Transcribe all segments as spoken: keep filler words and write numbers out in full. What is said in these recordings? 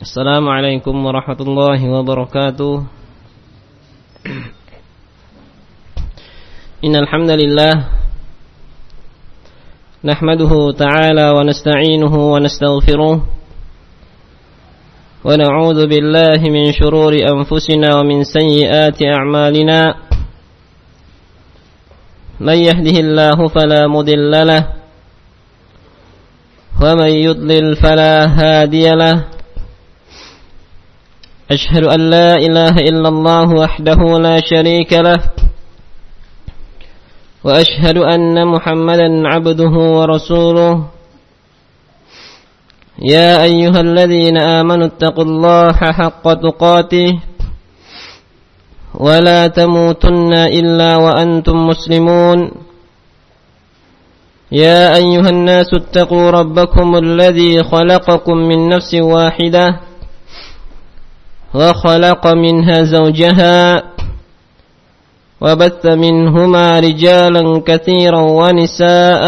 Assalamualaikum warahmatullahi wabarakatuh. Innal hamdalillah nahmaduhu ta'ala wa nasta'inuhu wa nastaghfiruh wa na'udzu billahi min shururi anfusina wa min sayyiati a'malina. Man yahdihillahu fala mudilla lahu wa man yudlil fala hadiya lahu. أشهد أن لا إله إلا الله وحده لا شريك له وأشهد أن محمدا عبده ورسوله يا أيها الذين آمنوا اتقوا الله حق تقاته ولا تموتن إلا وأنتم مسلمون يا أيها الناس اتقوا ربكم الذي خلقكم من نفس واحدة وخلق منها زوجها وبث منهما رجالا كثيرا ونساء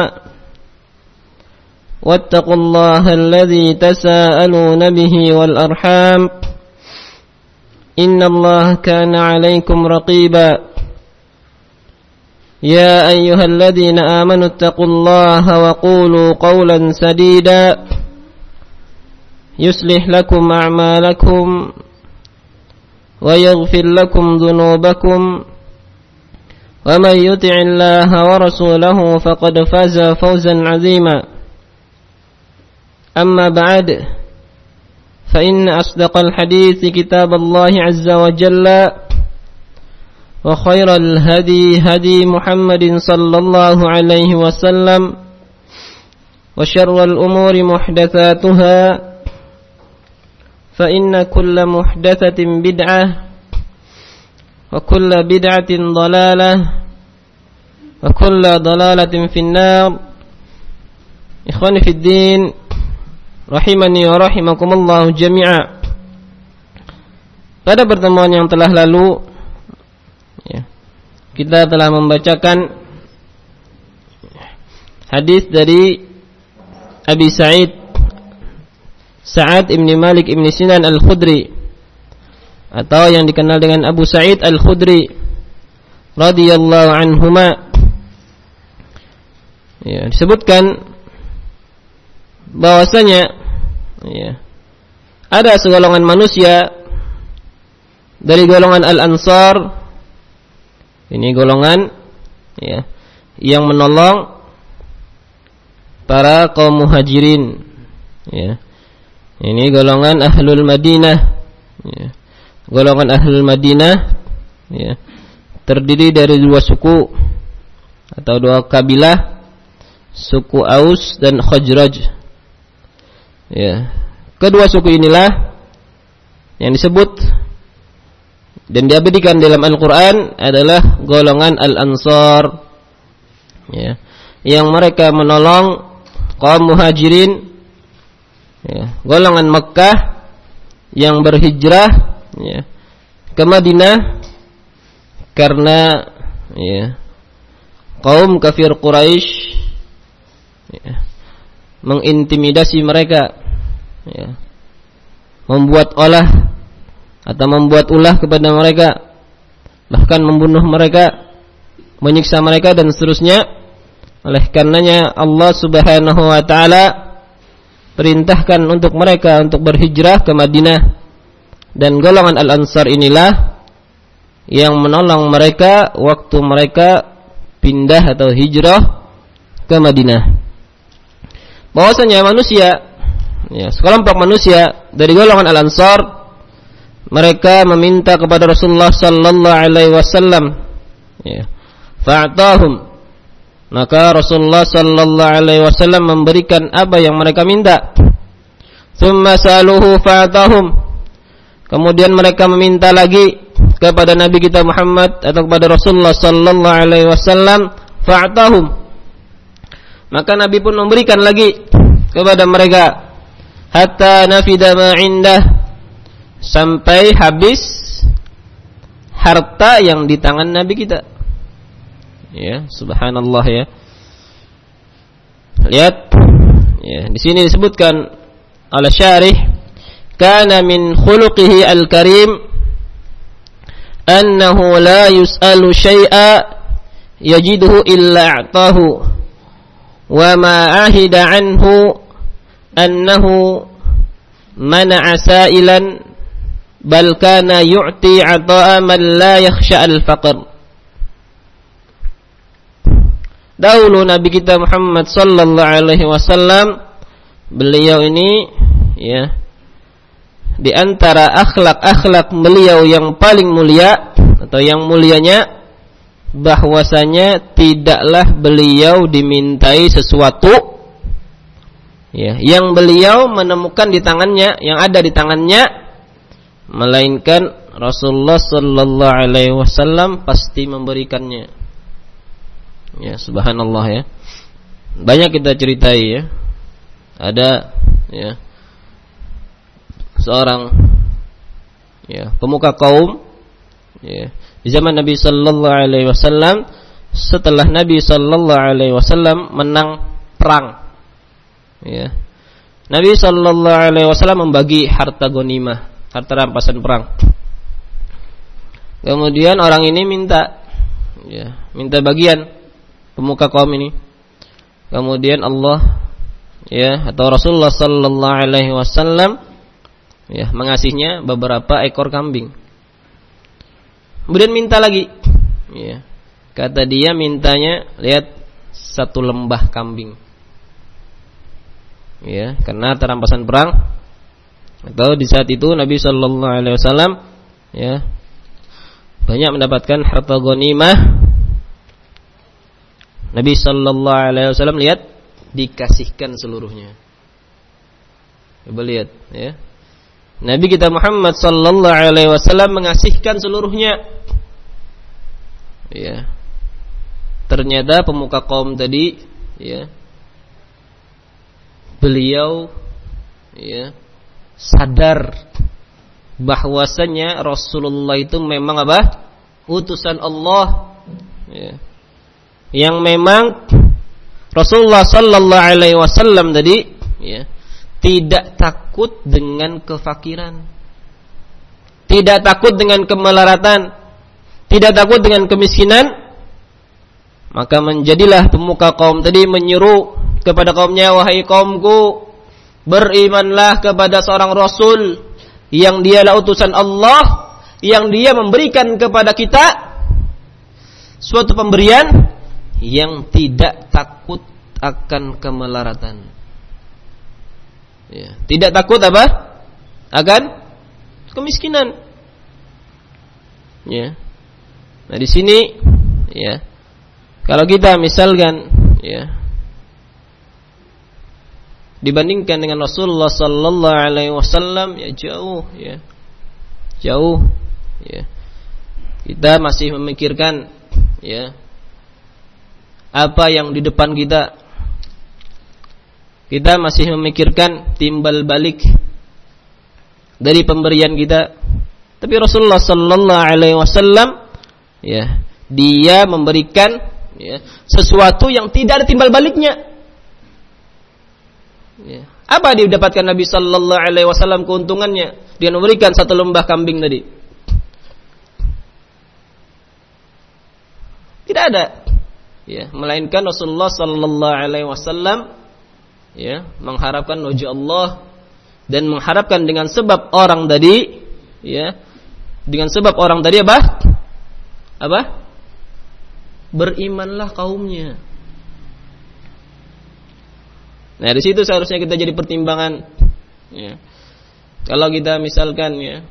واتقوا الله الذي تساءلون به والأرحام إن الله كان عليكم رقيبا يا أيها الذين آمنوا اتقوا الله وقولوا قولا سديدا يصلح لكم أعمالكم ويغفر لكم ذنوبكم ومن يطع الله ورسوله فقد فاز فوزا عظيما. أما بعد فإن أصدق الحديث كتاب الله عز وجل وخير الهدي هدي محمد صلى الله عليه وسلم وشر الأمور محدثاتها فإن كل محدثة بدعة وكل بدعة ضلالة وكل ضلالة في النار. إخواني في الدين rahimani wa rahimakumullah jami'a. Pada pertemuan yang telah lalu ya, kita telah membacakan hadis dari Abi Sa'id Sa'ad ibn Malik ibn Sinan al-Khudri, atau yang dikenal dengan Abu Sa'id al-Khudri radhiyallahu anhuma. Ya, disebutkan bahwasanya ya, ada segolongan manusia dari golongan Al-Ansar, ini golongan ya, yang menolong para kaum muhajirin ya. Ini golongan Ahlul Madinah ya. Golongan Ahlul Madinah ya, terdiri dari dua suku atau dua kabilah, suku Aus dan Khazraj ya. Kedua suku inilah yang disebut dan diabadikan dalam Al-Quran adalah golongan Al-Ansar ya, yang mereka menolong kaum muhajirin ya, golongan Mekkah yang berhijrah ya, ke Madinah karena ya, kaum kafir Quraisy ya, mengintimidasi mereka ya, membuat olah atau membuat ulah kepada mereka, bahkan membunuh mereka, menyiksa mereka dan seterusnya. Oleh karenanya Allah Subhanahu wa taala perintahkan untuk mereka untuk berhijrah ke Madinah, dan golongan Al-Ansar inilah yang menolong mereka waktu mereka pindah atau hijrah ke Madinah. Bahwasanya manusia ya, sekelompok manusia dari golongan Al-Ansar, mereka meminta kepada Rasulullah sallallahu alaihi wasallam ya, fa'atahum, maka Rasulullah sallallahu alaihi wasallam memberikan apa yang mereka minta. Tsumma saluhu fa'atahum, kemudian mereka meminta lagi kepada Nabi kita Muhammad atau kepada Rasulullah sallallahu alaihi wasallam, fa'atahum, maka Nabi pun memberikan lagi kepada mereka, hatta nafida ma indah, sampai habis harta yang di tangan Nabi kita. Ya, subhanallah ya. Lihat, ya, di sini disebutkan oleh syarih, kana min khuluqihi al-karim annahu la yus'alu syai'a yajiduhu illa a'tahu wa ma ahida anhu annahu mana'a sa'ilan bal kana yu'ti 'ata'a man la yakhsha al-faqr. Dahulu Nabi kita Muhammad sallallahu alaihi wasallam, beliau ini ya di antara akhlak-akhlak beliau yang paling mulia atau yang mulianya bahwasanya tidaklah beliau dimintai sesuatu ya yang beliau menemukan di tangannya, yang ada di tangannya, melainkan Rasulullah sallallahu alaihi wasallam pasti memberikannya. Ya, subhanallah ya. Banyak kita ceritai ya. Ada ya seorang ya pemuka kaum ya di zaman Nabi sallallahu alaihi wasallam, setelah Nabi sallallahu alaihi wasallam menang perang. Ya. Nabi sallallahu alaihi wasallam membagi harta ghanimah, harta rampasan perang. Kemudian orang ini minta ya, minta bagian pemuka kaum ini. Kemudian Allah ya atau Rasulullah sallallahu alaihi wasallam ya mengasihnya beberapa ekor kambing. Kemudian minta lagi. Ya. Kata dia mintanya lihat satu lembah kambing. Ya, karena terampasan perang atau di saat itu Nabi sallallahu alaihi wasallam ya banyak mendapatkan harta ghanimah. Nabi sallallahu alaihi wasallam lihat dikasihkan seluruhnya. Coba lihat ya. Nabi kita Muhammad sallallahu alaihi wasallam mengasihkan seluruhnya. Ya. Ternyata pemuka kaum tadi ya beliau ya sadar bahwasanya Rasulullah itu memang apa? Utusan Allah. Ya. Yang memang Rasulullah sallallahu alaihi wasallam tadi ya tidak takut dengan kefakiran, tidak takut dengan kemelaratan, tidak takut dengan kemiskinan. Maka menjadilah pemuka kaum tadi menyeru kepada kaumnya, wahai kaumku, berimanlah kepada seorang rasul yang dialah utusan Allah, yang dia memberikan kepada kita suatu pemberian yang tidak takut akan kemelaratan. Ya, tidak takut apa? Akan kemiskinan. Ya. Nah di sini ya. Kalau kita misalkan ya dibandingkan dengan Rasulullah sallallahu alaihi wasallam ya jauh ya. Jauh ya. Kita masih memikirkan ya apa yang di depan kita. Kita masih memikirkan timbal balik dari pemberian kita. Tapi Rasulullah sallallahu alaihi wasallam ya, dia memberikan ya sesuatu yang tidak ada timbal baliknya. Ya. Apa yang didapatkan Nabi sallallahu alaihi wasallam keuntungannya? Dia memberikan satu lembah kambing tadi. Tidak ada. Ya, melainkan Rasulullah sallallahu alaihi wasallam ya mengharapkan wajah Allah dan mengharapkan dengan sebab orang tadi ya dengan sebab orang tadi apa? Apa? Berimanlah kaumnya. Nah, di situ seharusnya kita jadi pertimbangan ya. Kalau kita misalkan ya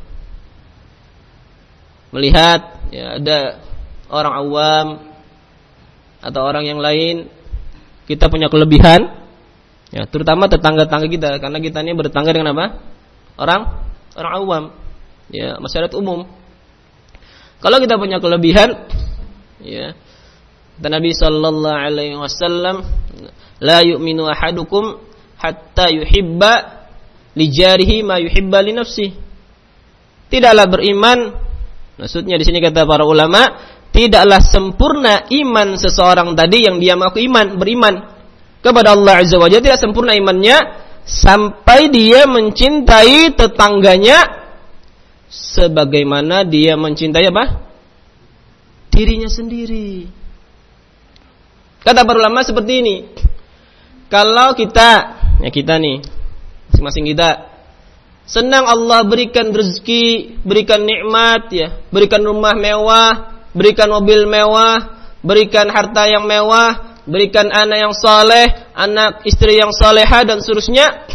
melihat ya ada orang awam atau orang yang lain, kita punya kelebihan ya, terutama tetangga-tetangga kita, karena kita ini bertetangga dengan apa? Orang orang awam ya, masyarakat umum. Kalau kita punya kelebihan ya, kata Nabi sallallahu alaihi wasallam, la yu'minu ahadukum hatta yuhibba li jarihi ma yuhibba li nafsihi. Tidaklah beriman, maksudnya di sini kata para ulama, tidaklah sempurna iman seseorang tadi yang dia mengaku iman, beriman kepada Allah Azza wa Jalla, tidak sempurna imannya sampai dia mencintai tetangganya sebagaimana dia mencintai apa? Dirinya sendiri. Kata para ulama seperti ini. Kalau kita, ya kita nih, masing-masing kita senang Allah berikan rezeki, berikan nikmat, ya, berikan rumah mewah, berikan mobil mewah, berikan harta yang mewah, berikan anak yang saleh, anak istri yang salehah dan seterusnya.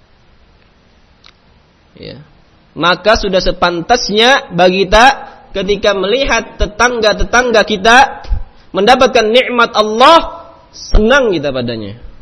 Ya. Maka sudah sepantasnya bagi kita ketika melihat tetangga-tetangga kita mendapatkan nikmat Allah, senang kita padanya.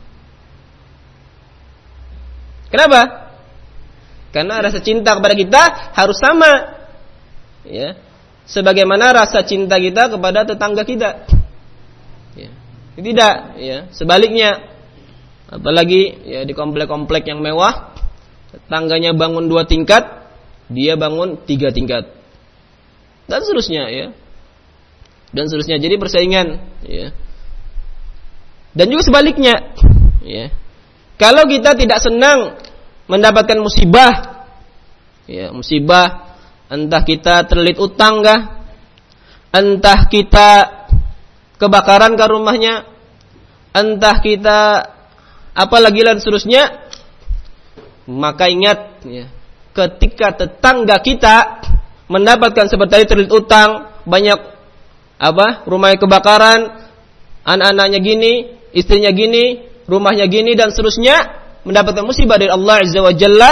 Kenapa? Karena rasa cinta kepada kita harus sama, ya, sebagaimana rasa cinta kita kepada tetangga kita. Ya. Tidak, ya, sebaliknya. Apalagi ya di komplek-komplek yang mewah, tetangganya bangun dua tingkat, dia bangun tiga tingkat, dan seterusnya, ya, dan seterusnya. Jadi persaingan, ya. Dan juga sebaliknya, ya. Kalau kita tidak senang mendapatkan musibah, ya, musibah, entah kita terlilit utang kah, entah kita kebakaran ke rumahnya, entah kita apalagi dan seterusnya, maka ingat, ya, ketika tetangga kita mendapatkan seperti terlilit utang, banyak apa, rumahnya kebakaran, anak-anaknya gini, istrinya gini, rumahnya gini dan seterusnya, mendapatkan musibah dari Allah Azza wa Jalla,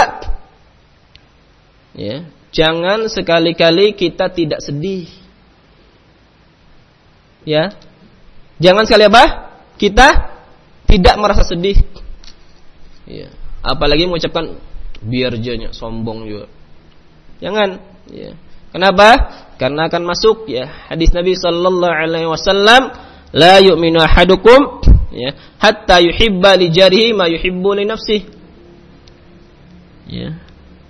ya, jangan sekali-kali kita tidak sedih, ya, jangan sekali apa, kita tidak merasa sedih, ya, apalagi mengucapkan biar janya sombong juga, jangan, ya. Kenapa? Karena akan masuk, ya, hadis Nabi Sallallahu Alaihi Wasallam, la yu'minu ahadukum, ya, hatta yuhibba li jarihi ma yuhibbu li nafsihi. Ya.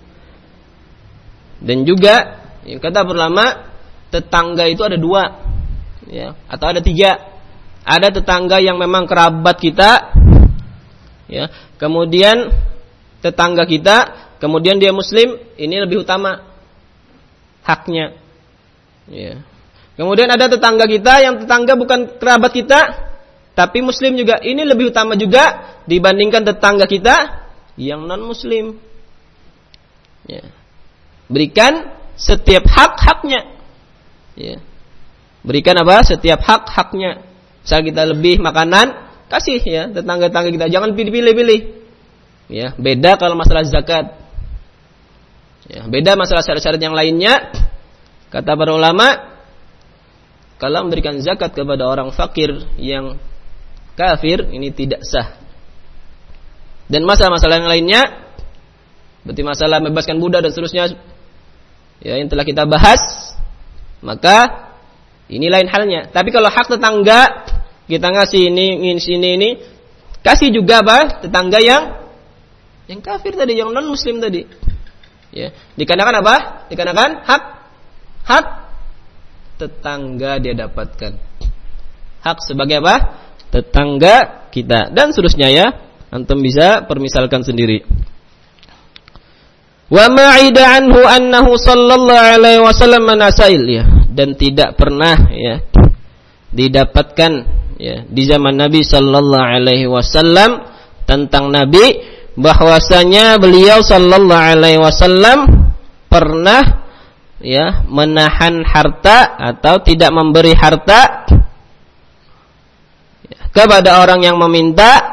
Dan juga, ya, kata ulama, tetangga itu ada dua, ya, atau ada tiga. Ada tetangga yang memang kerabat kita, ya, kemudian tetangga kita, kemudian dia muslim, ini lebih utama haknya, ya. Kemudian ada tetangga kita yang tetangga bukan kerabat kita, tapi muslim juga, ini lebih utama juga dibandingkan tetangga kita yang non muslim, ya. Berikan setiap hak-haknya, ya. Berikan apa? Setiap hak-haknya. Misal kita lebih makanan, kasih, ya, tetangga-tetangga kita, jangan pilih-pilih, ya. Beda kalau masalah zakat, ya, beda masalah syarat-syarat yang lainnya. Kata para ulama, kalau memberikan zakat kepada orang fakir yang kafir, ini tidak sah. Dan masalah-masalah yang lainnya, seperti masalah membebaskan budak dan seterusnya, ya, yang telah kita bahas, maka ini lain halnya. Tapi kalau hak tetangga, kita ngasih ini, ini, ini, ini, kasih juga apa? Tetangga yang yang kafir tadi, yang non muslim tadi, ya. Dikarenakan apa? Dikarenakan hak hak tetangga dia dapatkan. Hak sebagai apa? Tetangga kita dan seterusnya, ya. Antum bisa permisalkan sendiri. Wa ma'ida anhu annahu sallallahu alaihi wasallam manasail, ya, dan tidak pernah, ya, didapatkan, ya, di zaman Nabi sallallahu alaihi wasallam tentang Nabi bahwasanya beliau sallallahu alaihi wasallam pernah, ya, menahan harta atau tidak memberi harta, ya, kepada orang yang meminta.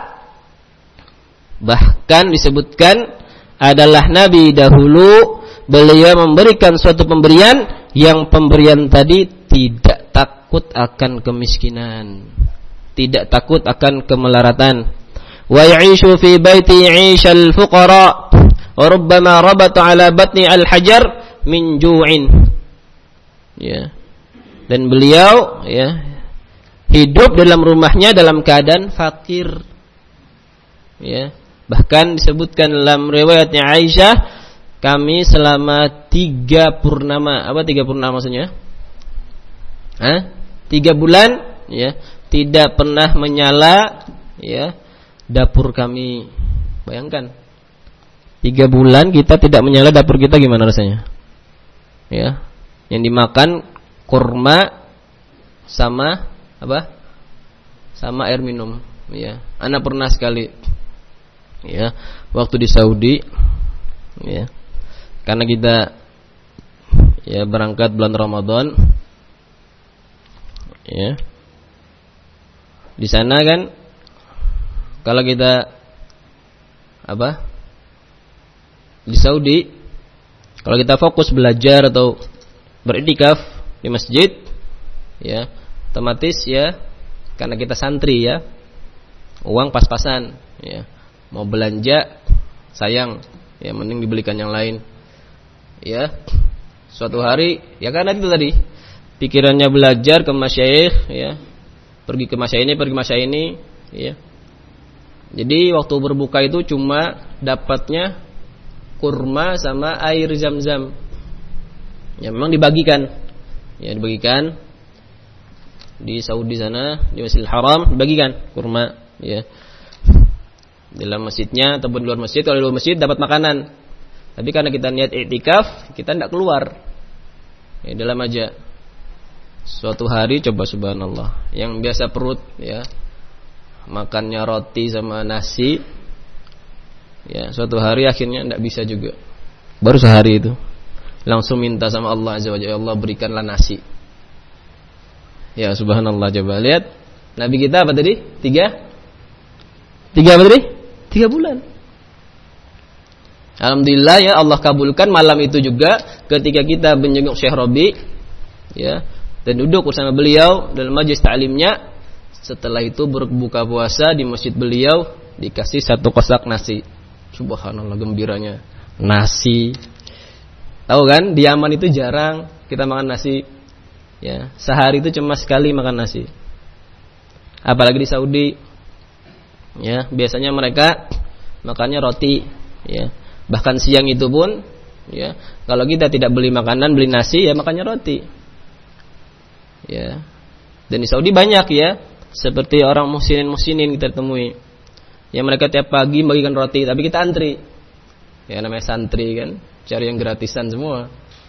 Bahkan disebutkan adalah Nabi dahulu beliau memberikan suatu pemberian yang pemberian tadi tidak takut akan kemiskinan, tidak takut akan kemelaratan. Wa ya'ishu fi baiti 'ishal fuqara wa rubbama rabata 'ala batni al-hajar min ju'in. Ya. Dan beliau, ya, hidup dalam rumahnya dalam keadaan fakir. Ya. Bahkan disebutkan dalam riwayatnya Aisyah, kami selama tiga purnama, apa tiga purnama maksudnya? Hah? Tiga bulan, ya, tidak pernah menyala, ya, dapur kami. Bayangkan, Tiga bulan kita tidak menyala dapur kita, gimana rasanya? Ya, yang dimakan kurma sama apa? Sama air minum. Ya, Ana pernah sekali. Ya, waktu di Saudi. Ya, karena kita ya berangkat bulan Ramadan. Ya, di sana kan kalau kita apa di Saudi, kalau kita fokus belajar atau beriktikaf di masjid, ya otomatis ya karena kita santri ya uang pas-pasan, ya mau belanja sayang, ya mending dibelikan yang lain. Ya suatu hari ya karena itu tadi pikirannya belajar ke masyayikh, ya pergi ke masyayikh ini pergi ke masyayikh ini, ya. Jadi waktu berbuka itu cuma dapatnya kurma sama air zam-zam. Ya memang dibagikan. Ya dibagikan di Saudi sana, di Masjidil Haram dibagikan kurma, ya. Dalam masjidnya ataupun di luar masjid. Kalau di luar masjid dapat makanan. Tapi karena kita niat i'tikaf, kita tidak keluar. Ya dalam aja. Suatu hari coba subhanallah, yang biasa perut ya makannya roti sama nasi, ya suatu hari akhirnya tidak bisa juga. Baru sehari itu langsung minta sama Allah azza wa jalla, Allah berikanlah nasi. Ya subhanallah, coba lihat Nabi kita apa tadi? Tiga Tiga apa tadi? Tiga bulan. Alhamdulillah ya Allah kabulkan malam itu juga ketika kita menjenguk Syekh Robi, ya, dan duduk bersama beliau dalam majelis ta'limnya. Setelah itu berbuka puasa di masjid beliau, dikasih satu kosak nasi. Subhanallah gembiranya. Nasi. Tahu kan di Yaman itu jarang kita makan nasi. Ya, sehari itu cuma sekali makan nasi. Apalagi di Saudi. Ya, biasanya mereka makannya roti, ya. Bahkan siang itu pun, ya, kalau kita tidak beli makanan, beli nasi, ya makannya roti. Ya. Dan di Saudi banyak ya, seperti orang muhsinin-muhsinin kita temui. Ya mereka tiap pagi bagikan roti, tapi kita antri. Ya namanya santri kan, cari yang gratisan semua.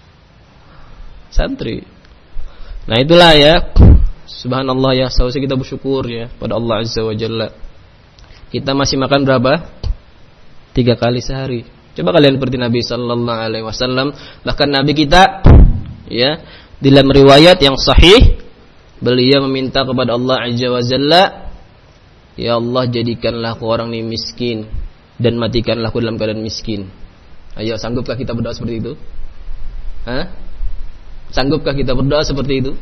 Santri. Nah itulah ya, subhanallah ya, seharusnya kita bersyukur ya pada Allah azza wa jalla. Kita masih makan berapa? Tiga kali sehari. Coba kalian seperti Nabi sallallahu alaihi wasallam. Bahkan Nabi kita ya dalam riwayat yang sahih, beliau meminta kepada Allah azza wa jalla, ya Allah jadikanlah aku orang ini miskin dan matikanlah aku dalam keadaan miskin. Ayo, sanggupkah kita berdoa seperti itu? Hah? Sanggupkah kita berdoa seperti itu?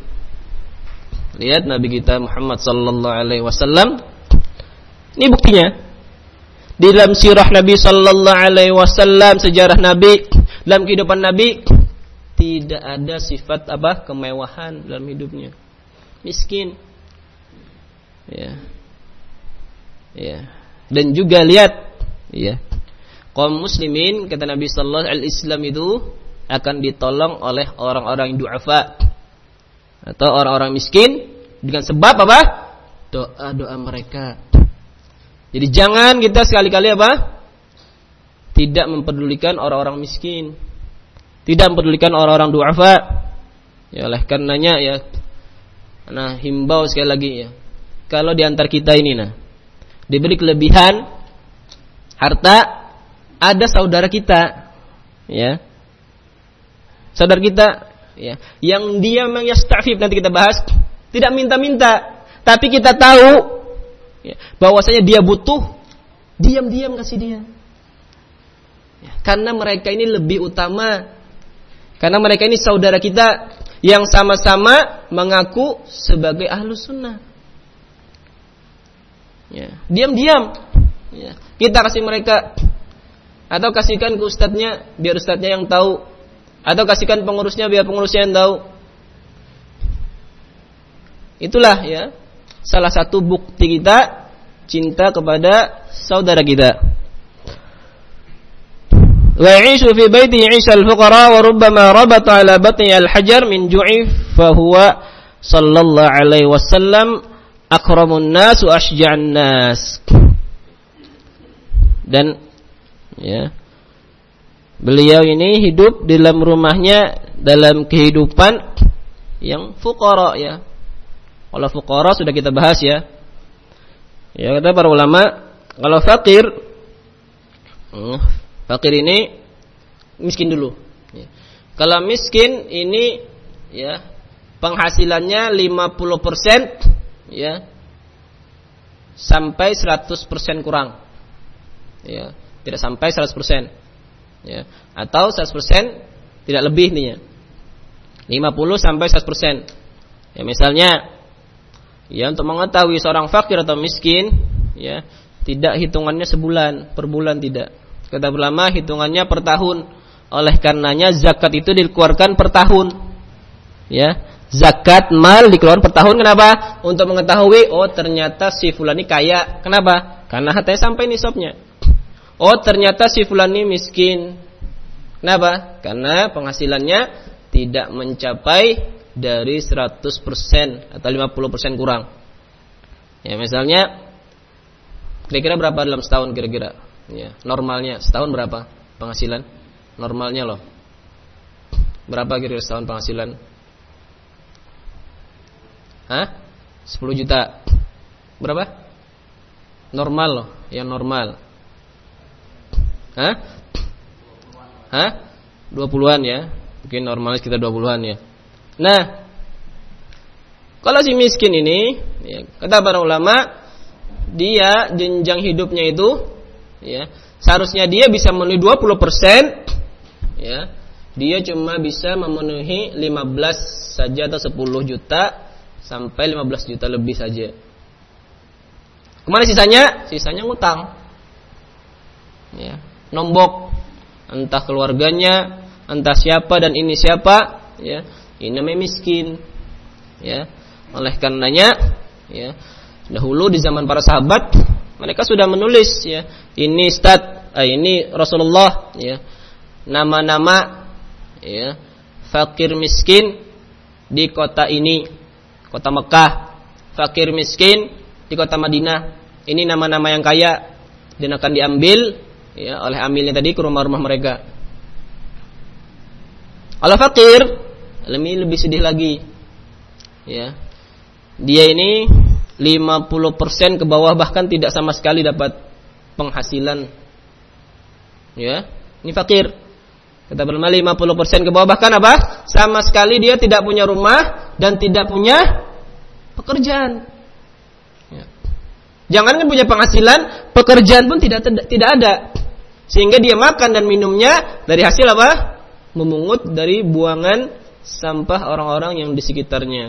Lihat Nabi kita Muhammad sallallahu alaihi wasallam. Ini buktinya. Di dalam sirah Nabi sallallahu alaihi wasallam, sejarah Nabi, dalam kehidupan Nabi tidak ada sifat apa? Kemewahan dalam hidupnya. Miskin. Ya. Ya. Dan juga lihat, ya. Kaum muslimin kata Nabi sallallahu alaihi wasallam itu akan ditolong oleh orang-orang du'afa atau orang-orang miskin dengan sebab apa? Doa-doa mereka. Jadi jangan kita sekali-kali apa? Tidak mempedulikan orang-orang miskin. Tidak mempedulikan orang-orang du'afa. Ya oleh karenanya ya, nah himbau sekali lagi ya, kalau di antar kita ini nah diberi kelebihan harta, ada saudara kita, ya, saudara kita, ya, yang dia memang yasta'fif, nanti kita bahas, tidak minta-minta, tapi kita tahu, ya, bahwasanya dia butuh, diam-diam kasih dia, ya, karena mereka ini lebih utama, karena mereka ini saudara kita yang sama-sama mengaku sebagai ahlus sunnah. Ya, diam-diam, ya, kita kasih mereka, atau kasihkan ke ustadznya biar ustadznya yang tahu, atau kasihkan pengurusnya biar pengurusnya yang tahu. Itulah ya salah satu bukti kita cinta kepada saudara kita. Wa ya'ishu fi baiti 'isha al-fuqara wa rubbama rabata 'ala batni al-hajar min ju'i fa huwa sallallahu alaihi wasallam akramun nas wa ashja'an nas. Dan ya, Beliau ini hidup di dalam rumahnya dalam kehidupan yang fuqara ya. Kalau fuqara sudah kita bahas ya. Ya kata para ulama, kalau fakir, hmm, fakir ini miskin dulu. Ya. Kalau miskin ini ya penghasilannya lima puluh persen ya sampai seratus persen kurang. Ya, tidak sampai seratus persen. Ya, atau seratus persen tidak lebih nih ya. lima puluh sampai seratus persen. Ya misalnya ya untuk mengetahui seorang fakir atau miskin ya tidak hitungannya sebulan, per bulan tidak. Kata ulama hitungannya per tahun. Oleh karenanya zakat itu dikeluarkan per tahun. Ya, zakat mal dikeluarkan per tahun kenapa? Untuk mengetahui oh ternyata si fulan ini kaya. Kenapa? Karena hartanya sampai nisabnya. Oh ternyata si fulan ini miskin. Kenapa? Karena penghasilannya tidak mencapai dari seratus persen atau lima puluh persen kurang. Ya misalnya kira-kira berapa dalam setahun kira-kira? Ya, normalnya setahun berapa penghasilan? Normalnya loh. Berapa kira-kira setahun penghasilan? Hah? sepuluh juta. Berapa? Normal loh, yang normal. Hah? Hah? dua puluhan ya. Mungkin normalnya sekitar dua puluhan ya. Nah, kalau si miskin ini, ya, kata para ulama, dia jenjang hidupnya itu, ya, seharusnya dia bisa memenuhi dua puluh persen, ya, dia cuma bisa memenuhi lima belas saja atau sepuluh juta sampai lima belas juta lebih saja. Kemana sisanya? Sisanya ngutang, ya, nombok, entah keluarganya, entah siapa dan ini siapa, ya. Ini namanya miskin, ya. Oleh karenanya, ya, dahulu di zaman para sahabat mereka sudah menulis, ya, ini Ustaz, eh, ini Rasulullah, ya, nama-nama, ya, fakir miskin di kota ini, kota Mekah, fakir miskin di kota Madinah. Ini nama-nama yang kaya dan akan diambil, ya, oleh amilnya tadi ke rumah-rumah mereka. Kalau fakir lebih lebih sedih lagi, ya. Dia ini lima puluh persen ke bawah bahkan tidak sama sekali dapat penghasilan, ya. Ini fakir. Kata ulama lima puluh persen ke bawah bahkan apa? Sama sekali dia tidak punya rumah dan tidak punya pekerjaan. Ya. Jangan kan punya penghasilan, pekerjaan pun tidak tidak ada. Sehingga dia makan dan minumnya dari hasil apa? Memungut dari buangan sampah orang-orang yang di sekitarnya.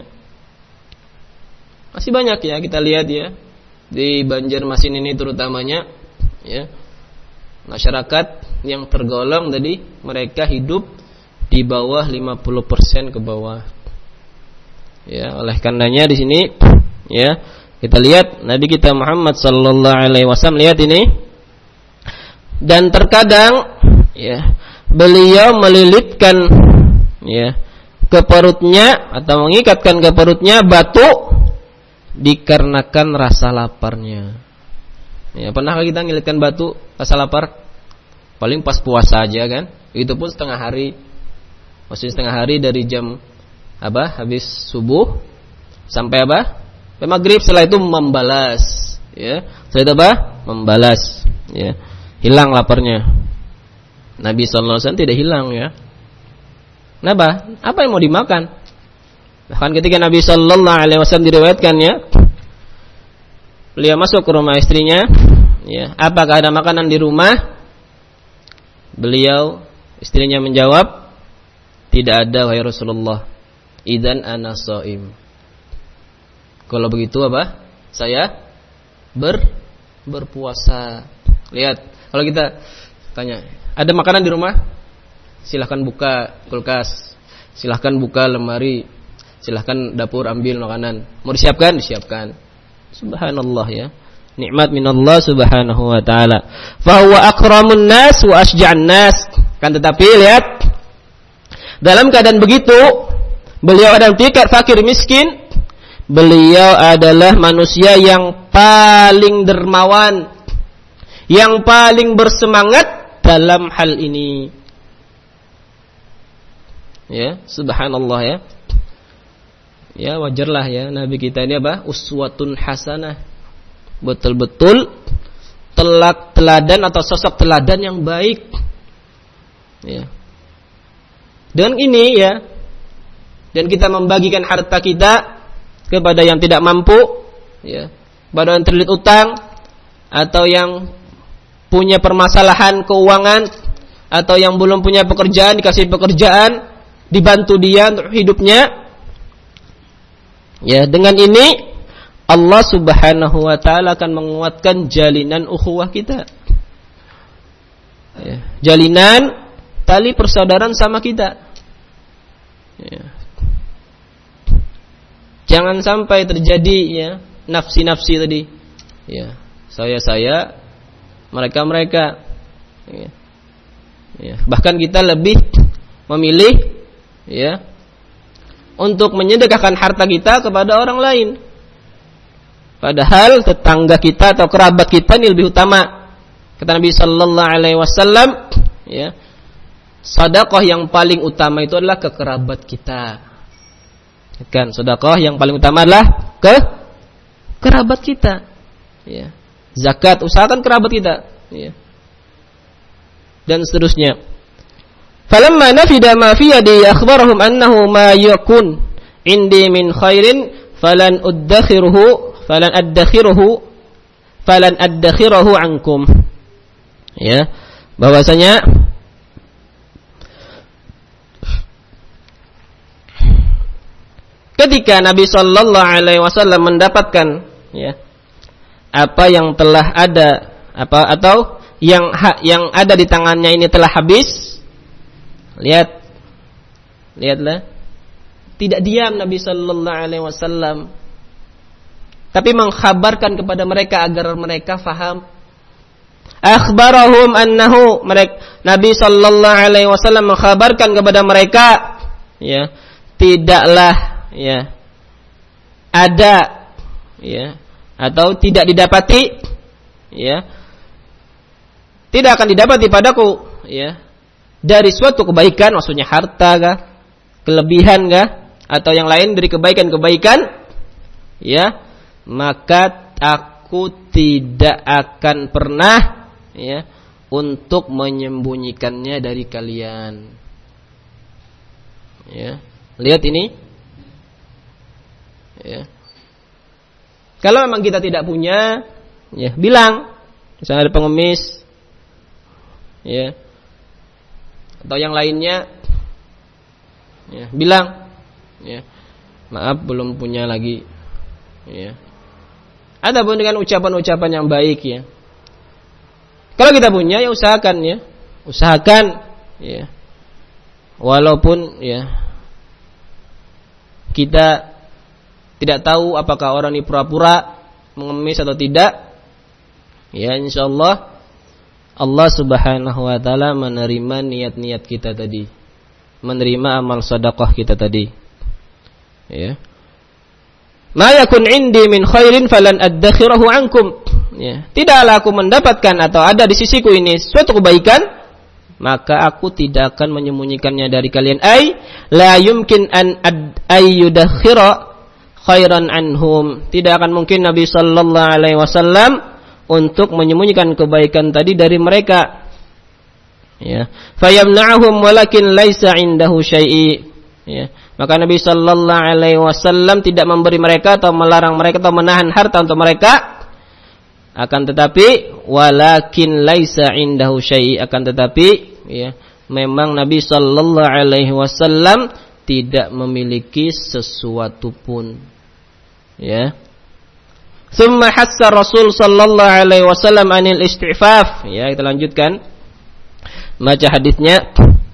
Masih banyak ya kita lihat ya di Banjarmasin ini terutamanya, ya, masyarakat yang tergolong tadi mereka hidup di bawah lima puluh persen ke bawah. Ya, oleh karenanya di sini, ya, kita lihat Nabi kita Muhammad sallallahu alaihi wasallam, lihat ini. Dan terkadang, ya, beliau melilitkan, ya, ke perutnya atau mengikatkan ke perutnya batu dikarenakan rasa laparnya. Ya, pernah kita ngilitkan batu rasa lapar? Paling pas puasa aja kan? Itu pun setengah hari. Maksudnya setengah hari dari jam apa? Habis subuh sampai apa? Sampai maghrib. Setelah itu membalas, ya. Setelah itu apa? Membalas, ya. Hilang laparnya. Nabi sallallahu alaihi wasallam tidak hilang, ya. Kenapa? Apa yang mau dimakan? Bahkan ketika Nabi sallallahu alaihi wasallam diriwayatkan, ya, beliau masuk ke rumah istrinya, ya, apakah ada makanan di rumah? Beliau, istrinya menjawab, tidak ada wahai Rasulullah. Idzan ana shaim. Kalau begitu apa? Saya ber berpuasa. Lihat, kalau kita tanya, ada makanan di rumah? Silahkan buka kulkas, silahkan buka lemari, silahkan dapur ambil makanan. Mau disiapkan? Disiapkan. Subhanallah, ya. Nikmat minallah subhanahu wa ta'ala. Fahuwa akramun nas wa asja'an nas. Kan tetapi lihat, dalam keadaan begitu, beliau adalah tingkat fakir miskin, beliau adalah manusia yang paling dermawan, yang paling bersemangat dalam hal ini. Ya, subhanallah ya. Ya, wajarlah ya Nabi kita ini apa? Uswatun hasanah. Betul-betul telak teladan atau sosok teladan yang baik. Ya. Dengan ini ya, dan kita membagikan harta kita kepada yang tidak mampu, ya, kepada yang terlilit utang atau yang punya permasalahan keuangan atau yang belum punya pekerjaan, dikasih pekerjaan, dibantu dia untuk hidupnya. Ya, dengan ini Allah Subhanahu wa taala akan menguatkan jalinan ukhuwah kita. Ya, jalinan tali persaudaraan sama kita. Ya. Jangan sampai terjadi ya nafsi-nafsi tadi. Ya, saya-saya, mereka-mereka. Ya. Ya, bahkan kita lebih memilih ya untuk menyedekahkan harta kita kepada orang lain. Padahal tetangga kita atau kerabat kita ini lebih utama. Kata Nabi sallallahu alaihi wasallam, ya, sedekah yang paling utama itu adalah ke kerabat kita. Kan, sedekah yang paling utama adalah ke kerabat kita. Ya. Zakat, usahakan kerabat kita. Ya. Dan seterusnya. Falamma nafida ma fi yadi akhbarahum annahu ma yakun indi min khairin falan uddakhiruhu falan addakhiruhu falan addakhirahu ankum. Ya, bahwasanya ketika Nabi sallallahu alaihi wasallam mendapatkan ya apa yang telah ada apa atau yang ha, yang ada di tangannya ini telah habis, lihat lihatlah, tidak diam Nabi sallallahu alaihi wasallam, tapi mengkhabarkan kepada mereka agar mereka faham. Akhbarahum annahu, mereka Nabi sallallahu alaihi wasallam mengkhabarkan kepada mereka ya, tidaklah ya ada ya atau tidak didapati ya tidak akan didapati padaku ya dari suatu kebaikan, maksudnya harta kah, kelebihan kah, atau yang lain dari kebaikan-kebaikan ya, maka aku tidak akan pernah ya untuk menyembunyikannya dari kalian. Ya, lihat ini ya. Kalau memang kita tidak punya ya bilang, misalnya ada pengemis ya atau yang lainnya ya, bilang ya maaf belum punya lagi ya. Adapun dengan ucapan-ucapan yang baik ya, kalau kita punya ya usahakan ya usahakan ya walaupun ya kita tidak tahu apakah orang ini pura-pura mengemis atau tidak ya, insyaallah Allah Subhanahu wa taala menerima niat-niat kita tadi, menerima amal sedekah kita tadi. Ya. Ma yakun indi min khairin falan addakhirahu ankum. Ya. Tidaklah aku mendapatkan atau ada di sisiku ini suatu kebaikan, maka aku tidak akan menyembunyikannya dari kalian. Ai la yumkin an ayyudakhira khairan anhum. Tidak akan mungkin Nabi sallallahu alaihi wasallam untuk menyembunyikan kebaikan tadi dari mereka. Ya. Fayamna'uhum walakin laisa indahu syai'i. Ya. Maka Nabi sallallahu alaihi wasallam tidak memberi mereka atau melarang mereka atau menahan harta untuk mereka. Akan tetapi walakin laisa indahu syai'i, akan tetapi ya, memang Nabi sallallahu alaihi wasallam tidak memiliki sesuatu pun. Ya. Thumma hassa Rasul sallallahu alaihi wasallam anil istifaf. Ya, kita lanjutkan baca hadisnya.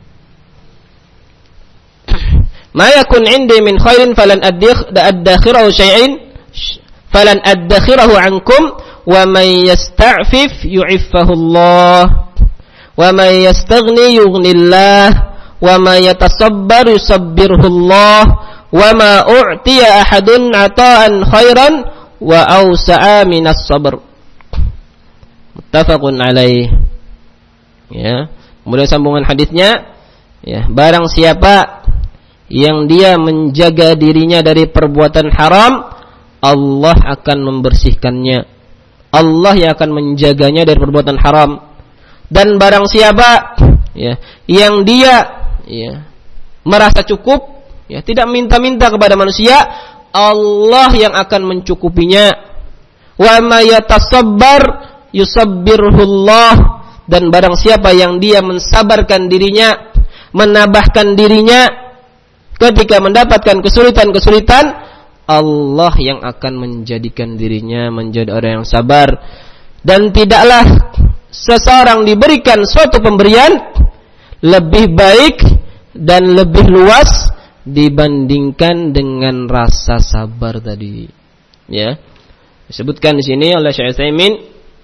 Ma yakun indi min khairin falan addakhirahu syai'in falan addakhirahu ankum wa man yasta'fif yu'iffahu Allah wa man yastaghni yughnillah wa man yatasabbar yusabbirhu Allah wa ma u'tiya ahadun 'ata'an khairan wa awsa'a minas sabr. Muttafaqun alaih. Ya. Kemudian sambungan hadisnya ya, barang siapa yang dia menjaga dirinya dari perbuatan haram, Allah akan membersihkannya. Allah yang akan menjaganya dari perbuatan haram. Dan barang siapa ya, yang dia ya, merasa cukup, ya, tidak minta-minta kepada manusia, Allah yang akan mencukupinya. Wa may yatasabbar yusabbirhullah, dan barang siapa yang dia mensabarkan dirinya, menabahkan dirinya ketika mendapatkan kesulitan-kesulitan, Allah yang akan menjadikan dirinya menjadi orang yang sabar. Dan tidaklah seseorang diberikan suatu pemberian lebih baik dan lebih luas dibandingkan dengan rasa sabar tadi. Ya, disebutkan di sini oleh Syekh Utsaimin.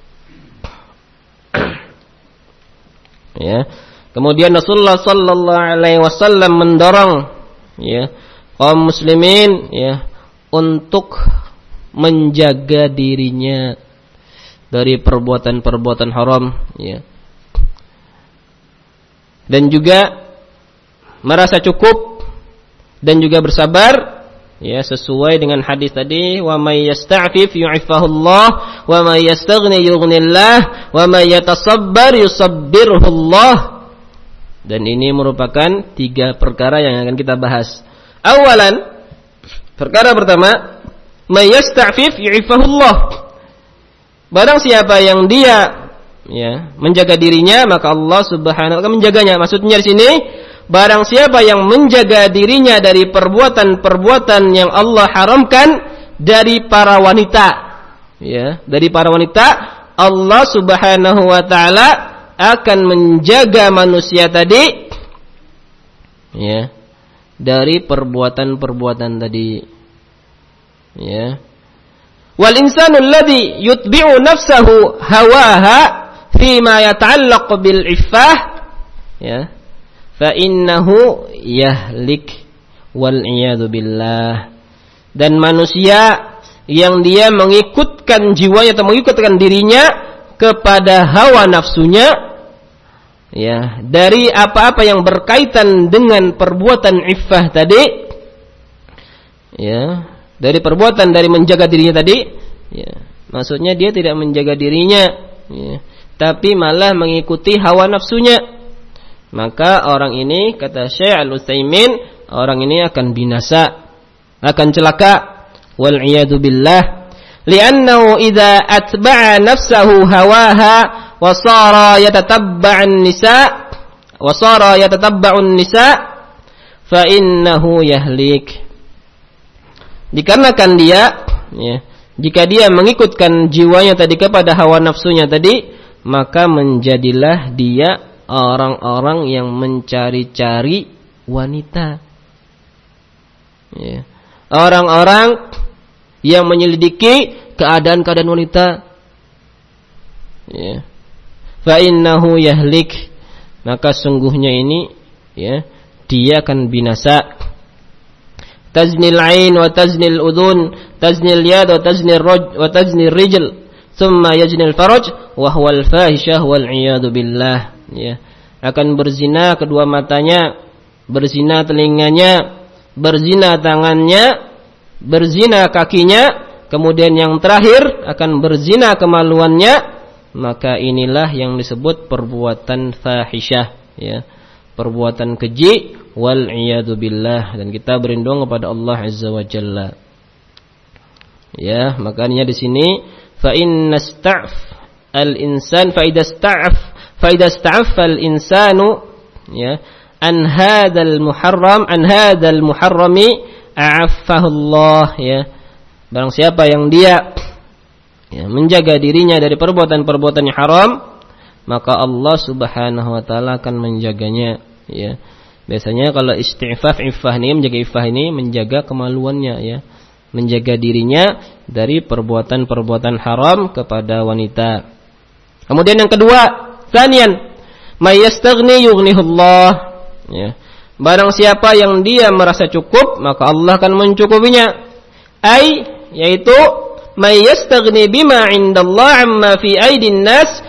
Ya, kemudian Rasulullah sallallahu alaihi wasallam mendorong ya kaum muslimin ya untuk menjaga dirinya dari perbuatan-perbuatan haram ya. Dan juga merasa cukup dan juga bersabar ya, sesuai dengan hadis tadi, wa may yasta'fif yu'ifahullah wa may yastaghni yughnillah wa may yatasabbar yusabbirhullah. Dan ini merupakan tiga perkara yang akan kita bahas. Awalan, perkara pertama, may yasta'fif yu'ifahullah. Barang siapa yang dia ya menjaga dirinya, maka Allah Subhanahu wa taala menjaganya. Maksudnya di sini, barang siapa yang menjaga dirinya dari perbuatan-perbuatan yang Allah haramkan dari para wanita, ya, dari para wanita, Allah Subhanahu wa taala akan menjaga manusia tadi ya dari perbuatan-perbuatan tadi. Ya. Wal insanu alladhi yutbi'u nafsahu hawaha fima yata'allaq bil iffah ya fa innahu yahlik wal iyadu billah. Dan manusia yang dia mengikutkan jiwanya atau mengikutkan dirinya kepada hawa nafsunya ya dari apa-apa yang berkaitan dengan perbuatan iffah tadi ya, dari perbuatan dari menjaga dirinya tadi ya, maksudnya dia tidak menjaga dirinya ya, tapi malah mengikuti hawa nafsunya, maka orang ini, kata Syekh Al-Utsaimin, orang ini akan binasa, akan celaka, wal iyadu billah, li'annahu idza atba'a nafsahu hawaha wa sara yatatabba'un nisa wa sara yatatabba'un nisa fa innahu yahlik. Dikarenakan dia ya, jika dia mengikutkan jiwanya tadi kepada hawa nafsunya tadi, maka menjadilah dia orang-orang yang mencari-cari wanita ya. Orang-orang yang menyelidiki keadaan-keadaan wanita ya. Fa innahu yahlik, maka sungguhnya ini ya, dia akan binasa. Taznil ain wa taznil udhun, taznil yad wa taznil raj wa taznil rijl, thumma yajnil faraj wa huwal fahishah wal iyadu billah ya. Akan berzina kedua matanya, berzina telinganya, berzina tangannya, berzina kakinya, kemudian yang terakhir akan berzina kemaluannya, maka inilah yang disebut perbuatan fahisyah ya, perbuatan keji, wal iyadu billah, dan kita berlindung kepada Allah Azza wa Jalla. Ya, makanya di sini fa innasta'f al-insan fa idasta'af fa idasta'af al-insanu ya an hadzal muharram an hadzal muharrami a'affahu Allah ya. Barang siapa yang dia ya, menjaga dirinya dari perbuatan-perbuatan yang haram, maka Allah Subhanahu wa taala akan menjaganya ya. Biasanya kalau istifaf iffah ini, menjaga iffah ini menjaga kemaluannya ya, menjaga dirinya dari perbuatan-perbuatan haram kepada wanita. Kemudian yang kedua, tsaniyan, may yastaghni yughnihullah ya. Barang siapa yang dia merasa cukup, maka Allah akan mencukupinya. Ai, yaitu may yastaghni bima 'indallah 'amma fi aidin nas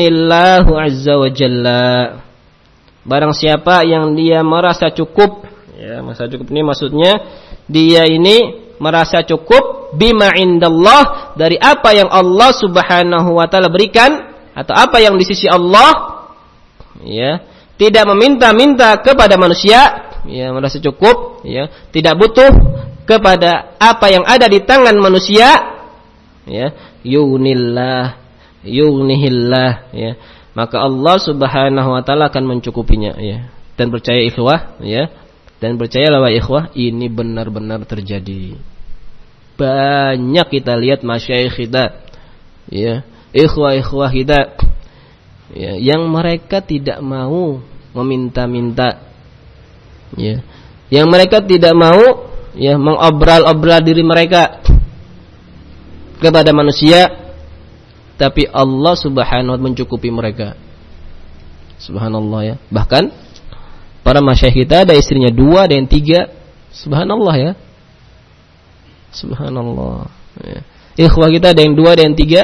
yughnillahu 'azza wa jalla. Barang siapa yang dia merasa cukup Ya, merasa cukup ini maksudnya dia ini merasa cukup bima indallah, dari apa yang Allah Subhanahu wa taala berikan atau apa yang di sisi Allah, ya, tidak meminta-minta kepada manusia, ya, merasa cukup, ya, tidak butuh kepada apa yang ada di tangan manusia, ya, yughnillah, yughnihillah, ya, maka Allah Subhanahu wa taala akan mencukupinya, ya. Dan percaya ikhwah, ya, dan percayalah wahai ikhwah, ini benar-benar terjadi. Banyak kita lihat masyayikh kita, ya, ikhwah-ikhwah kita, ya, yang mereka tidak mau meminta-minta, ya, yang mereka tidak mau, ya, mengobral-obral diri mereka kepada manusia, tapi Allah Subhanahu wa taala mencukupi mereka. Subhanallah, ya. Bahkan para masyayikh kita ada istrinya dua, ada yang tiga. Subhanallah, ya. Subhanallah, ya. Ikhwah kita ada yang dua, ada yang tiga.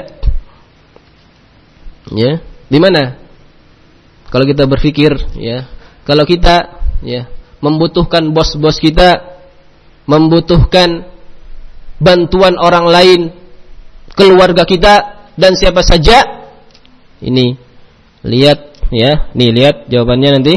Ya, di mana? Kalau kita berpikir, ya, kalau kita, ya, membutuhkan bos-bos kita, membutuhkan bantuan orang lain, keluarga kita dan siapa saja, ini lihat, ya, nih lihat jawabannya nanti.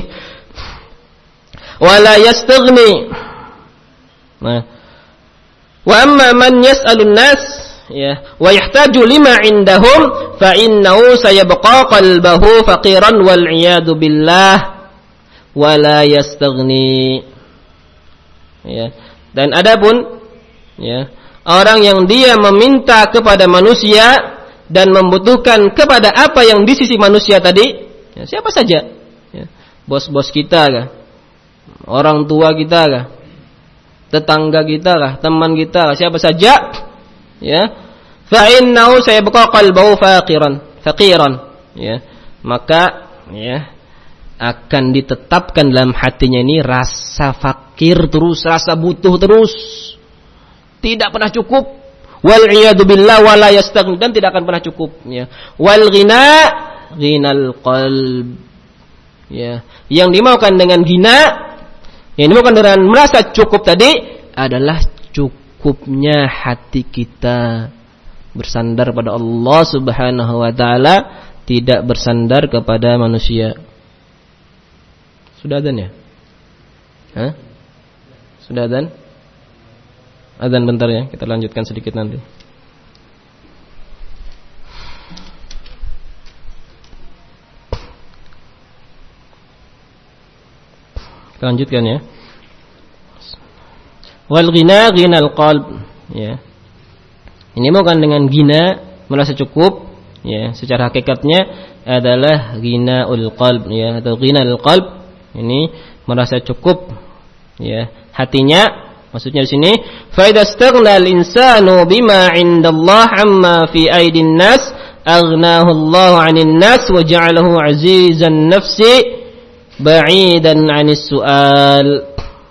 Wala yastaghni. Nah, wa amma man yas'alun nas, ya, wa yahtaju lima indahum fa innahu sayabqa qalbuhu faqiran wal iyadu billah wala yastaghni. Ya, dan adapun, ya, orang yang dia meminta kepada manusia dan membutuhkan kepada apa yang di sisi manusia tadi, ya, siapa saja, ya, bos-bos kita kah, orang tua kita kah, tetangga kita kah, teman kita kah, siapa saja, ya, fa innahu sayabqa qalbuhu faqiran faqiran, ya, maka, ya, akan ditetapkan dalam hatinya ini rasa fakir terus, rasa butuh terus, tidak pernah cukup. Wal iyadu billah wala yastaghni, dan tidak akan pernah cukup, ya. Wal ghina ghinal qalb, ya, yang dimaukan dengan ghina, yang dimaukan dengan merasa cukup tadi adalah cukupnya hati kita bersandar pada Allah Subhanahu wa taala, tidak bersandar kepada manusia. Sudah adzan, ya? Hah? Sudah adzan? Adzan bentar, ya, kita lanjutkan sedikit nanti. Kita lanjutkan, ya. Wal ghina ghinal qalb, ya. Ini bukan dengan ghina merasa cukup, ya, secara hakikatnya adalah ghinaul qalb, ya, atau ghinal qalb. Ini merasa cukup, ya, hatinya. Maksudnya di sini, fa idza istaghna al-insanu bima 'indallah 'amma fi aidin nas, aghnahu Allah 'anil nas wa ja'alahu 'azizan nafsi ba'idan 'anis su'al.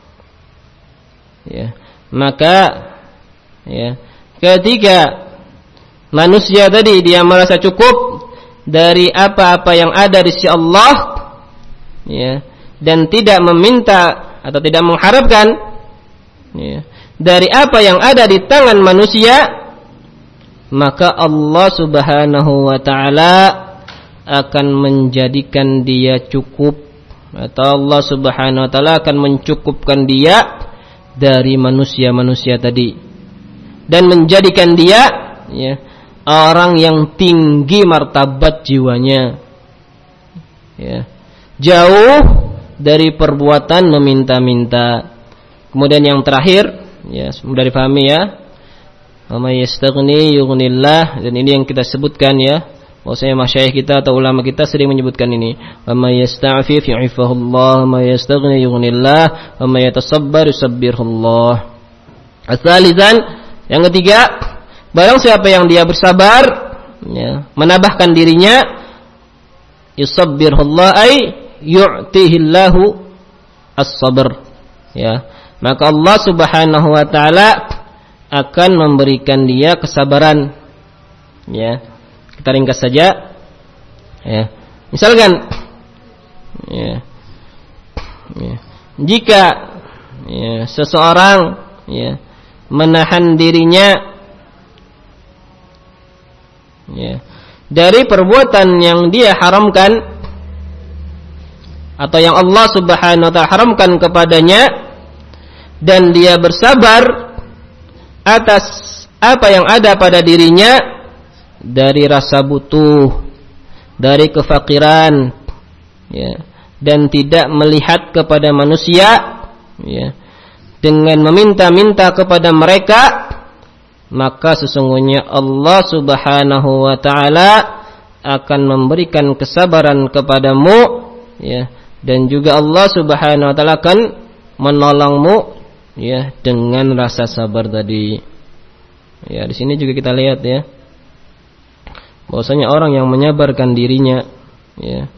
Ya, maka, ya, ketika manusia tadi dia merasa cukup dari apa-apa yang ada di sisi Allah, ya, dan tidak meminta atau tidak mengharapkan, ya, dari apa yang ada di tangan manusia, maka Allah Subhanahu wa taala akan menjadikan dia cukup, atau Allah Subhanahu wa taala akan mencukupkan dia dari manusia-manusia tadi, dan menjadikan dia, ya, orang yang tinggi martabat jiwanya, ya, jauh dari perbuatan meminta-minta. Kemudian yang terakhir, ya, mudah dipahami, ya, wa may yastaghni yughnillah, dan ini yang kita sebutkan, ya, bahwasanya masyayikh kita atau ulama kita sering menyebutkan ini, wa may yasta'fif yu'ifahullah, wa may yastaghni yughnillah, wa may yatasabbar yusabbirullah. Asalisan, yang ketiga, barang siapa yang dia bersabar, ya, menambahkan dirinya, yusabbirullah ay yu'tihillahu as-sabr, ya, maka Allah Subhanahu wa taala akan memberikan dia kesabaran, ya. Kita ringkas saja, ya. Misalkan, ya, ya, jika, ya, seseorang ya menahan dirinya ya dari perbuatan yang dia haramkan atau yang Allah Subhanahu wa taala haramkan kepadanya, dan dia bersabar atas apa yang ada pada dirinya dari rasa butuh, dari kefakiran ya, dan tidak melihat kepada manusia ya dengan meminta-minta kepada mereka, maka sesungguhnya Allah Subhanahu wa taala akan memberikan kesabaran kepadamu ya, dan juga Allah Subhanahu wa taala akan menolongmu ya dengan rasa sabar tadi. Ya, di sini juga kita lihat ya, bahwasanya orang yang menyabarkan dirinya ya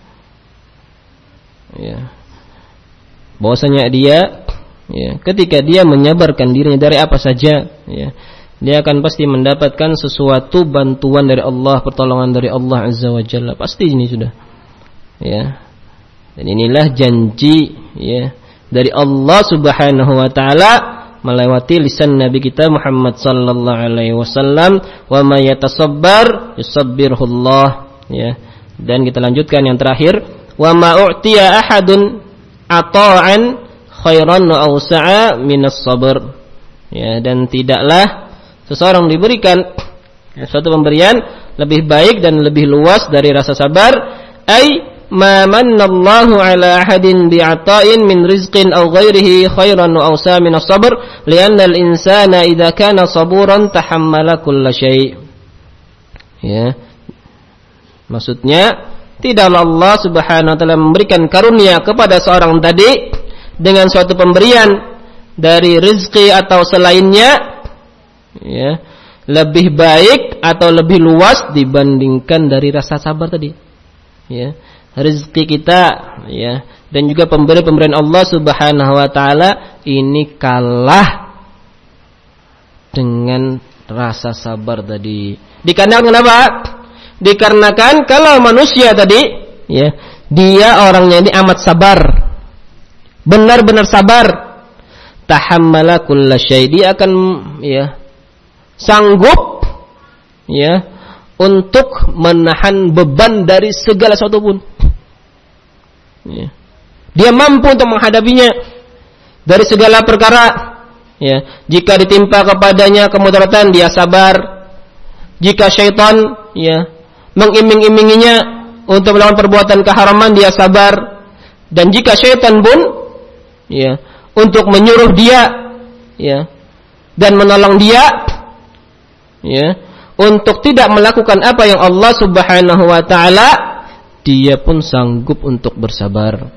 ya bahwasanya dia ya ketika dia menyabarkan dirinya dari apa saja ya, dia akan pasti mendapatkan sesuatu bantuan dari Allah, pertolongan dari Allah Azza wa Jalla, pasti ini sudah ya. Dan inilah janji ya dari Allah Subhanahu wa taala melewati lisan Nabi kita Muhammad sallallahu alaihi wasallam, wa may yatasabbar yusabbirullah ya. Dan kita lanjutkan yang terakhir, wa ma u'tiya ahadun ata'an khairan wa awsa'a minas sabr ya, dan tidaklah seseorang diberikan ya, suatu pemberian lebih baik dan lebih luas dari rasa sabar. Ai ma manallahu ala ahadin bi'ata'in min rizqin aw ghairihi khairan wa awsa min as-sabr li'anna al-insana idza kana saburan tahammala kulla syai'. Ya. Maksudnya tidaklah Allah Subhanahu wa taala memberikan karunia kepada seorang tadi dengan suatu pemberian dari rezeki atau selainnya ya, lebih baik atau lebih luas dibandingkan dari rasa sabar tadi. Ya. Rezeki kita ya, dan juga pemberian-pemberian Allah Subhanahu wa taala ini kalah dengan rasa sabar tadi. Dikarenakan kenapa? Dikarenakan kalau manusia tadi ya, dia orangnya ini amat sabar, benar-benar sabar, tahammala kulla syai', dia akan ya sanggup ya untuk menahan beban dari segala sesuatu pun. Ya. Dia mampu untuk menghadapinya dari segala perkara. Ya. Jika ditimpa kepadanya kemudaratan, dia sabar. Jika syaitan ya mengiming-iminginya untuk melakukan perbuatan keharaman, dia sabar. Dan jika syaitan pun ya untuk menyuruh dia ya dan menolong dia ya untuk tidak melakukan apa yang Allah Subhanahu wa taala, dia pun sanggup untuk bersabar.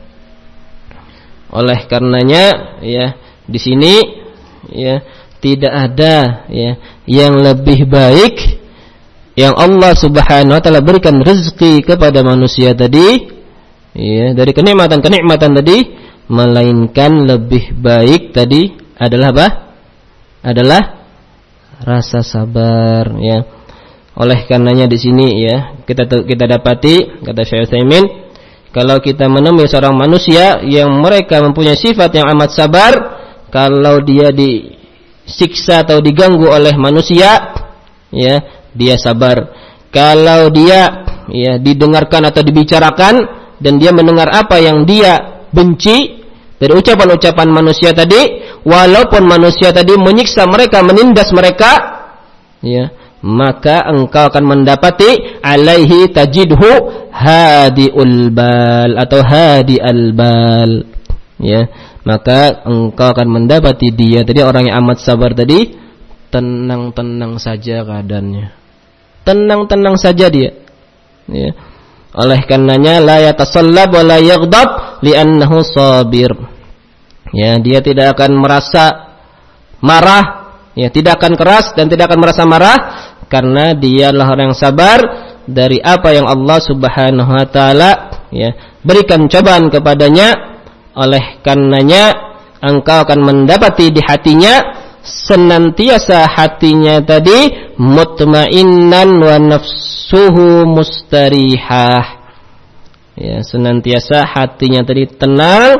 Oleh karenanya ya di sini ya tidak ada ya yang lebih baik yang Allah Subhanahu wa taala berikan rezeki kepada manusia tadi ya dari kenikmatan-kenikmatan tadi, melainkan lebih baik tadi adalah apa? Adalah rasa sabar ya. Oleh karenanya di sini ya kita kita dapati, kata Syekh Utsaimin, kalau kita menemui seorang manusia yang mereka mempunyai sifat yang amat sabar, kalau dia disiksa atau diganggu oleh manusia ya dia sabar. Kalau dia ya didengarkan atau dibicarakan dan dia mendengar apa yang dia benci dari ucapan-ucapan manusia tadi, walaupun manusia tadi menyiksa mereka, menindas mereka ya, maka engkau akan mendapati alaihi tajidhu hadiul bal atau hadi al bal ya, maka engkau akan mendapati dia tadi orang yang amat sabar tadi tenang-tenang saja keadaannya, tenang-tenang saja dia ya. Oleh karenanya la yatasallab wa la yaghdab li'annahu sabir ya, dia tidak akan merasa marah ya, tidak akan keras dan tidak akan merasa marah karena dia adalah orang yang sabar dari apa yang Allah Subhanahu wa taala ya berikan cobaan kepadanya. Oleh karenanya engkau akan mendapati di hatinya senantiasa hatinya tadi mutmainnan wa nafsuhu mustarihah ya, senantiasa hatinya tadi tenang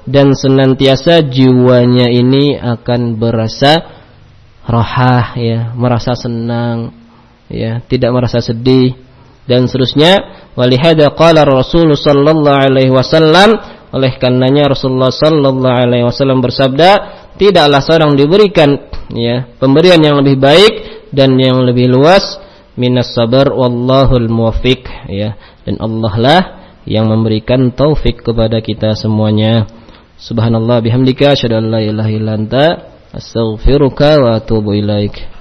dan senantiasa jiwanya ini akan berasa rahah, ya, merasa senang, ya, tidak merasa sedih dan seterusnya. Walihada qala Rasul sallallahu alaihi wasallam, oleh karenanya Rasulullah sallallahu alaihi wasallam bersabda, tidaklah seorang diberikan, ya, pemberian yang lebih baik dan yang lebih luas minas sabar wallahul muwaffiq, ya, dan Allah lah yang memberikan taufik kepada kita semuanya. Subhanallah bihamdika asyhadu an la ilaha illa anta astaghfiruka wa atubu ilaik.